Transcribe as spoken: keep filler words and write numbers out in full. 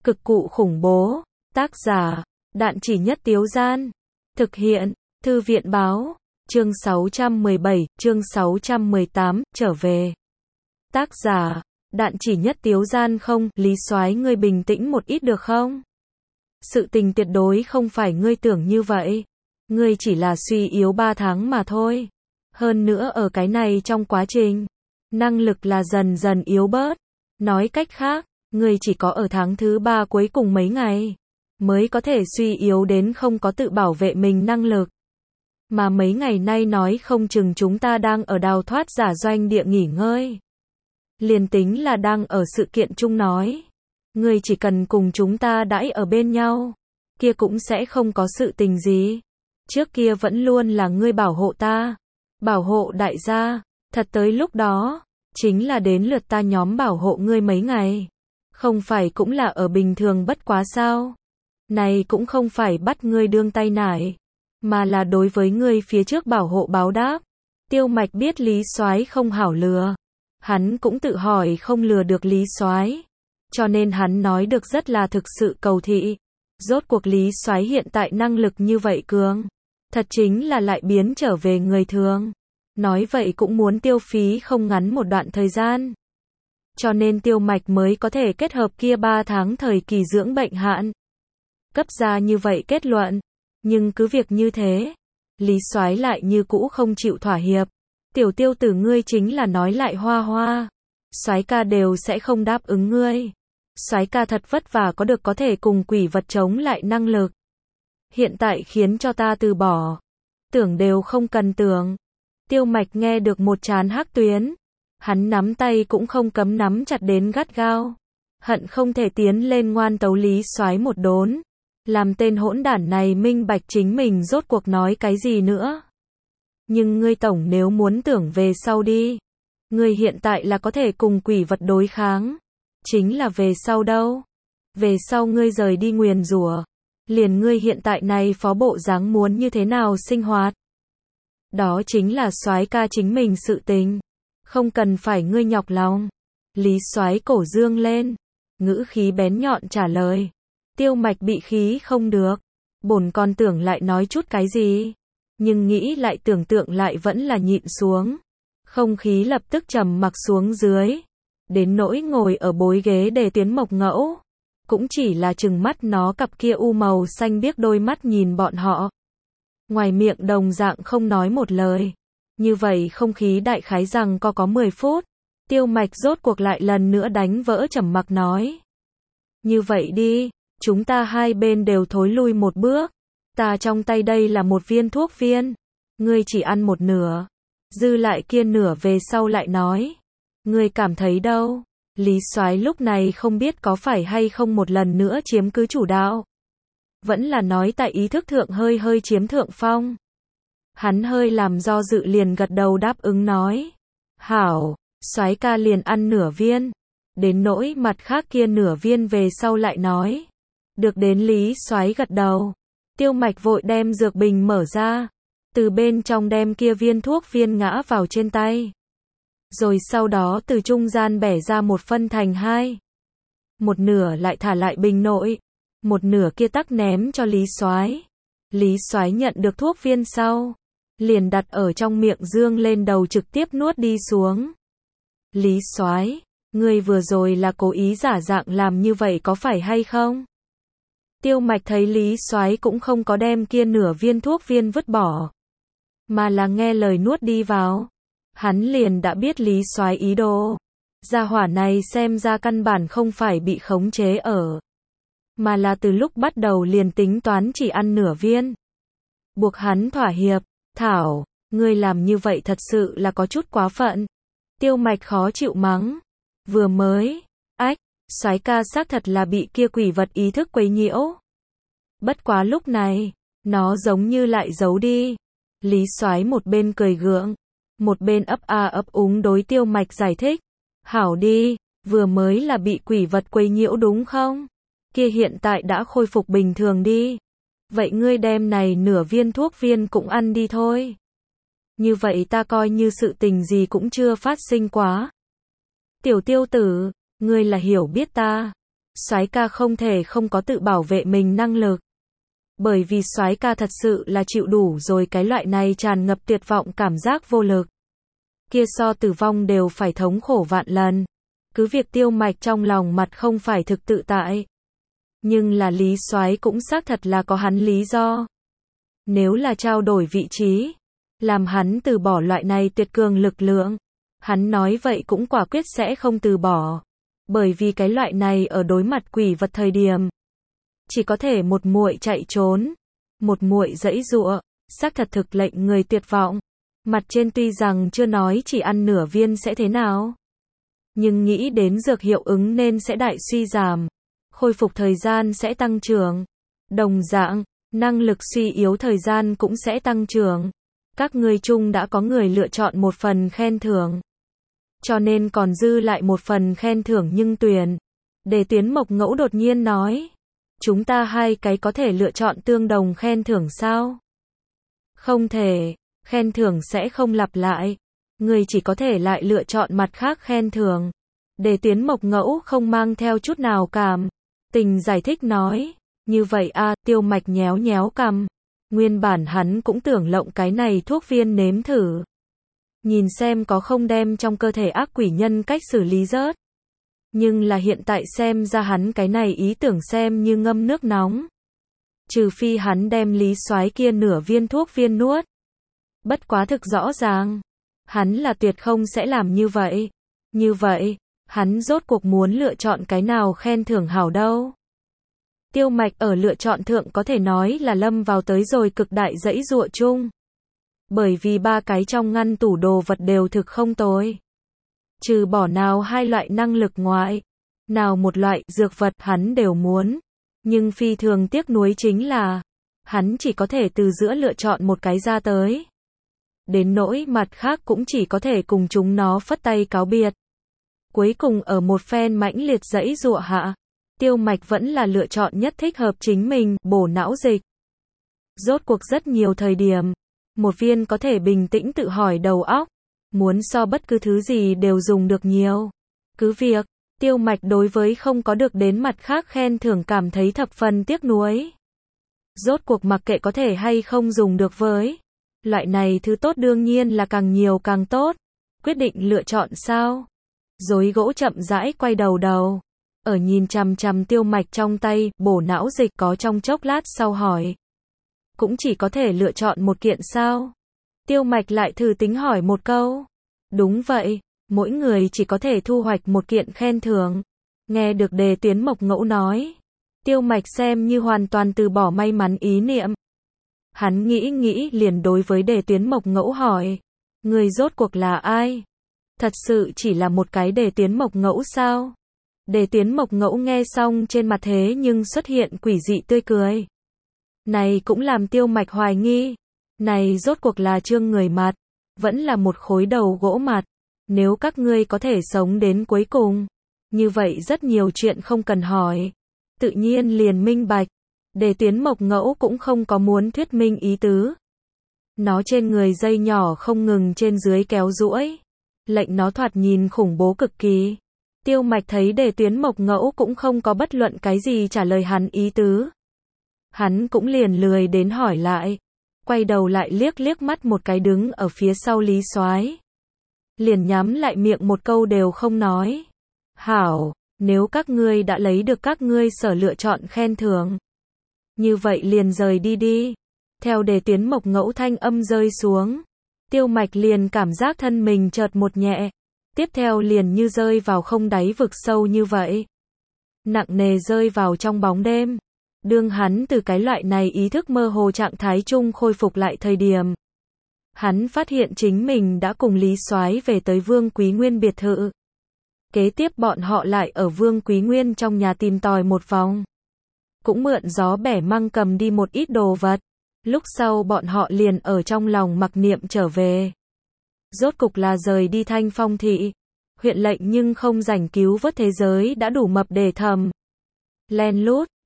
Cực cụ khủng bố. Tác giả, Đạn Chỉ Nhất Tiếu Gian. Thực hiện, Thư viện báo. Chương sáu trăm mười bảy, chương sáu trăm mười tám, trở về. Tác giả, Đạn Chỉ Nhất Tiếu Gian. Không, Lý Soái, ngươi bình tĩnh một ít được không? Sự tình tuyệt đối không phải ngươi tưởng như vậy. Ngươi chỉ là suy yếu ba tháng mà thôi. Hơn nữa ở cái này trong quá trình, năng lực là dần dần yếu bớt. Nói cách khác, ngươi chỉ có ở tháng thứ ba cuối cùng mấy ngày, mới có thể suy yếu đến không có tự bảo vệ mình năng lực. Mà mấy ngày nay nói không chừng chúng ta đang ở đào thoát giả doanh địa nghỉ ngơi. Liền tính là đang ở sự kiện chung nói. Ngươi chỉ cần cùng chúng ta đãi ở bên nhau, kia cũng sẽ không có sự tình gì. Trước kia vẫn luôn là ngươi bảo hộ ta, bảo hộ đại gia, thật tới lúc đó, chính là đến lượt ta nhóm bảo hộ ngươi mấy ngày. Không phải cũng là ở bình thường bất quá sao? Này cũng không phải bắt ngươi đương tay nải, mà là đối với ngươi phía trước bảo hộ báo đáp. Tiêu Mạch biết Lý Soái không hảo lừa, hắn cũng tự hỏi không lừa được Lý Soái, cho nên hắn nói được rất là thực sự cầu thị. Rốt cuộc Lý Soái hiện tại năng lực như vậy cường, thật chính là lại biến trở về người thường. Nói vậy cũng muốn tiêu phí không ngắn một đoạn thời gian. Cho nên Tiêu Mạch mới có thể kết hợp kia ba tháng thời kỳ dưỡng bệnh hạn, cấp ra như vậy kết luận. Nhưng cứ việc như thế, Lý Soái lại như cũ không chịu thỏa hiệp. Tiểu Tiêu tử, ngươi chính là nói lại hoa hoa, Soái ca đều sẽ không đáp ứng ngươi. Soái ca thật vất vả có được có thể cùng quỷ vật chống lại năng lực, hiện tại khiến cho ta từ bỏ, tưởng đều không cần tưởng. Tiêu Mạch nghe được một trán hắc tuyến, hắn nắm tay cũng không cấm nắm chặt đến gắt gao, hận không thể tiến lên ngoan tấu Lý Soái một đốn, làm tên hỗn đản này minh bạch chính mình rốt cuộc nói cái gì nữa. Nhưng ngươi tổng nếu muốn tưởng về sau đi, ngươi hiện tại là có thể cùng quỷ vật đối kháng, chính là về sau đâu? Về sau ngươi rời đi nguyền rủa, liền ngươi hiện tại này phó bộ dáng muốn như thế nào sinh hoạt? Đó chính là Soái ca chính mình sự tình, không cần phải ngươi nhọc lòng. Lý Soái cổ dương lên, ngữ khí bén nhọn trả lời. Tiêu Mạch bị khí không được, bổn còn tưởng lại nói chút cái gì, nhưng nghĩ lại tưởng tượng lại vẫn là nhịn xuống. Không khí lập tức trầm mặc xuống dưới, đến nỗi ngồi ở bối ghế để tuyến Mộc Ngẫu, cũng chỉ là trừng mắt nó cặp kia u màu xanh biếc đôi mắt nhìn bọn họ. Ngoài miệng đồng dạng không nói một lời. Như vậy không khí đại khái rằng có có mười phút, Tiêu Mạch rốt cuộc lại lần nữa đánh vỡ trầm mặc nói. Như vậy đi, chúng ta hai bên đều thối lui một bước. Ta trong tay đây là một viên thuốc viên, ngươi chỉ ăn một nửa, dư lại kia nửa về sau lại nói. Ngươi cảm thấy đâu? Lý Soái lúc này không biết có phải hay không một lần nữa chiếm cứ chủ đạo, vẫn là nói tại ý thức thượng hơi hơi chiếm thượng phong. Hắn hơi làm do dự liền gật đầu đáp ứng nói. Hảo, Soái ca liền ăn nửa viên, đến nỗi mặt khác kia nửa viên về sau lại nói. Được, đến Lý Soái gật đầu, Tiêu Mạch vội đem dược bình mở ra, từ bên trong đem kia viên thuốc viên ngã vào trên tay. Rồi sau đó từ trung gian bẻ ra một phân thành hai. Một nửa lại thả lại bình nội, một nửa kia tắc ném cho Lý Soái. Lý Soái nhận được thuốc viên sau, liền đặt ở trong miệng dương lên đầu trực tiếp nuốt đi xuống. Lý Soái, ngươi vừa rồi là cố ý giả dạng làm như vậy có phải hay không? Tiêu Mạch thấy Lý Soái cũng không có đem kia nửa viên thuốc viên vứt bỏ, mà là nghe lời nuốt đi vào. Hắn liền đã biết Lý Soái ý đồ. Gia hỏa này xem ra căn bản không phải bị khống chế ở, mà là từ lúc bắt đầu liền tính toán chỉ ăn nửa viên. Buộc hắn thỏa hiệp. Thảo, ngươi làm như vậy thật sự là có chút quá phận. Tiêu Mạch khó chịu mắng. Vừa mới, ách, Soái ca xác thật là bị kia quỷ vật ý thức quấy nhiễu. Bất quá lúc này, nó giống như lại giấu đi. Lý Soái một bên cười gượng, một bên ấp a ấp úng đối Tiêu Mạch giải thích. Hảo đi, vừa mới là bị quỷ vật quấy nhiễu đúng không? Kia hiện tại đã khôi phục bình thường đi. Vậy ngươi đem này nửa viên thuốc viên cũng ăn đi thôi. Như vậy ta coi như sự tình gì cũng chưa phát sinh quá. Tiểu Tiêu tử, ngươi là hiểu biết ta. soái ca không thể không có tự bảo vệ mình năng lực. Bởi vì soái ca thật sự là chịu đủ rồi cái loại này tràn ngập tuyệt vọng cảm giác vô lực. Kia so tử vong đều phải thống khổ vạn lần. Cứ việc Tiêu Mạch trong lòng mặt không phải thực tự tại. Nhưng là Lý soái cũng xác thật là có hắn lý do. Nếu là trao đổi vị trí, làm hắn từ bỏ loại này tuyệt cường lực lượng, hắn nói vậy cũng quả quyết sẽ không từ bỏ. Bởi vì cái loại này ở đối mặt quỷ vật thời điểm, chỉ có thể một muội chạy trốn, một muội giãy giụa, xác thật thực lệnh người tuyệt vọng. Mặt trên tuy rằng chưa nói chỉ ăn nửa viên sẽ thế nào, nhưng nghĩ đến dược hiệu ứng nên sẽ đại suy giảm, khôi phục thời gian sẽ tăng trưởng. Đồng dạng, năng lực suy yếu thời gian cũng sẽ tăng trưởng. Các ngươi chung đã có người lựa chọn một phần khen thưởng, cho nên còn dư lại một phần khen thưởng nhưng tuyển. Đề Tuyến Mộc Ngẫu đột nhiên nói, chúng ta hai cái có thể lựa chọn tương đồng khen thưởng sao? Không thể, khen thưởng sẽ không lặp lại. Người chỉ có thể lại lựa chọn mặt khác khen thưởng. Đề Tuyến Mộc Ngẫu không mang theo chút nào cảm tình giải thích nói, như vậy a, à, Tiêu Mạch nhéo nhéo cằm. Nguyên bản hắn cũng tưởng lộng cái này thuốc viên nếm thử, nhìn xem có không đem trong cơ thể ác quỷ nhân cách xử lý rớt. Nhưng là hiện tại xem ra hắn cái này ý tưởng xem như ngâm nước nóng. Trừ phi hắn đem Lý soái kia nửa viên thuốc viên nuốt. Bất quá thực rõ ràng, hắn là tuyệt không sẽ làm như vậy. Như vậy, hắn rốt cuộc muốn lựa chọn cái nào khen thưởng hảo đâu. Tiêu Mạch ở lựa chọn thượng có thể nói là lâm vào tới rồi cực đại dãy giụa chung. Bởi vì ba cái trong ngăn tủ đồ vật đều thực không tồi. Trừ bỏ nào hai loại năng lực ngoại, nào một loại dược vật hắn đều muốn. Nhưng phi thường tiếc nuối chính là, hắn chỉ có thể từ giữa lựa chọn một cái ra tới. Đến nỗi mặt khác cũng chỉ có thể cùng chúng nó phất tay cáo biệt. Cuối cùng ở một phen mãnh liệt dãy giụa hạ, Tiêu Mạch vẫn là lựa chọn nhất thích hợp chính mình, bổ não dịch. Rốt cuộc rất nhiều thời điểm, một viên có thể bình tĩnh tự hỏi đầu óc, muốn so bất cứ thứ gì đều dùng được nhiều. Cứ việc, Tiêu Mạch đối với không có được đến mặt khác khen thưởng cảm thấy thập phần tiếc nuối. Rốt cuộc mặc kệ có thể hay không dùng được với loại này thứ tốt đương nhiên là càng nhiều càng tốt. Quyết định lựa chọn sao? Rối gỗ chậm rãi quay đầu đầu. Ở nhìn chằm chằm Tiêu Mạch trong tay, bổ não dịch có trong chốc lát sau hỏi. Cũng chỉ có thể lựa chọn một kiện sao? Tiêu Mạch lại thử tính hỏi một câu. Đúng vậy, mỗi người chỉ có thể thu hoạch một kiện khen thưởng. Nghe được Đề Tuyến Mộc Ngẫu nói, Tiêu Mạch xem như hoàn toàn từ bỏ may mắn ý niệm. Hắn nghĩ nghĩ liền đối với Đề Tuyến Mộc Ngẫu hỏi. Người rốt cuộc là ai? Thật sự chỉ là một cái Đề Tuyến Mộc Ngẫu sao? Đề Tuyến Mộc Ngẫu nghe xong trên mặt thế nhưng xuất hiện quỷ dị tươi cười. Này cũng làm Tiêu Mạch hoài nghi. Này rốt cuộc là trương người mặt, vẫn là một khối đầu gỗ mặt. Nếu các ngươi có thể sống đến cuối cùng, như vậy rất nhiều chuyện không cần hỏi. Tự nhiên liền minh bạch. Đề Tuyến Mộc Ngẫu cũng không có muốn thuyết minh ý tứ. Nó trên người dây nhỏ không ngừng trên dưới kéo duỗi, lệnh nó thoạt nhìn khủng bố cực kỳ. Tiêu Mạch thấy Đề Tuyến Mộc Ngẫu cũng không có bất luận cái gì trả lời hắn ý tứ. Hắn cũng liền lười đến hỏi lại. Quay đầu lại liếc liếc mắt một cái đứng ở phía sau Lý soái, liền nhắm lại miệng một câu đều không nói. Hảo, nếu các ngươi đã lấy được các ngươi sở lựa chọn khen thưởng, như vậy liền rời đi đi. Theo Đề Tuyến Mộc Ngẫu thanh âm rơi xuống, Tiêu Mạch liền cảm giác thân mình chợt một nhẹ, tiếp theo liền như rơi vào không đáy vực sâu như vậy. Nặng nề rơi vào trong bóng đêm. Đương hắn từ cái loại này ý thức mơ hồ trạng thái chung khôi phục lại thời điểm, hắn phát hiện chính mình đã cùng Lý soái về tới Vương Quý Nguyên biệt thự. Kế tiếp bọn họ lại ở Vương Quý Nguyên trong nhà tìm tòi một vòng. Cũng mượn gió bẻ măng cầm đi một ít đồ vật. Lúc sau bọn họ liền ở trong lòng mặc niệm trở về. Rốt cục là rời đi Thanh Phong thị. Huyện lệnh nhưng không rảnh cứu vớt thế giới đã đủ mập để thầm. Len lút.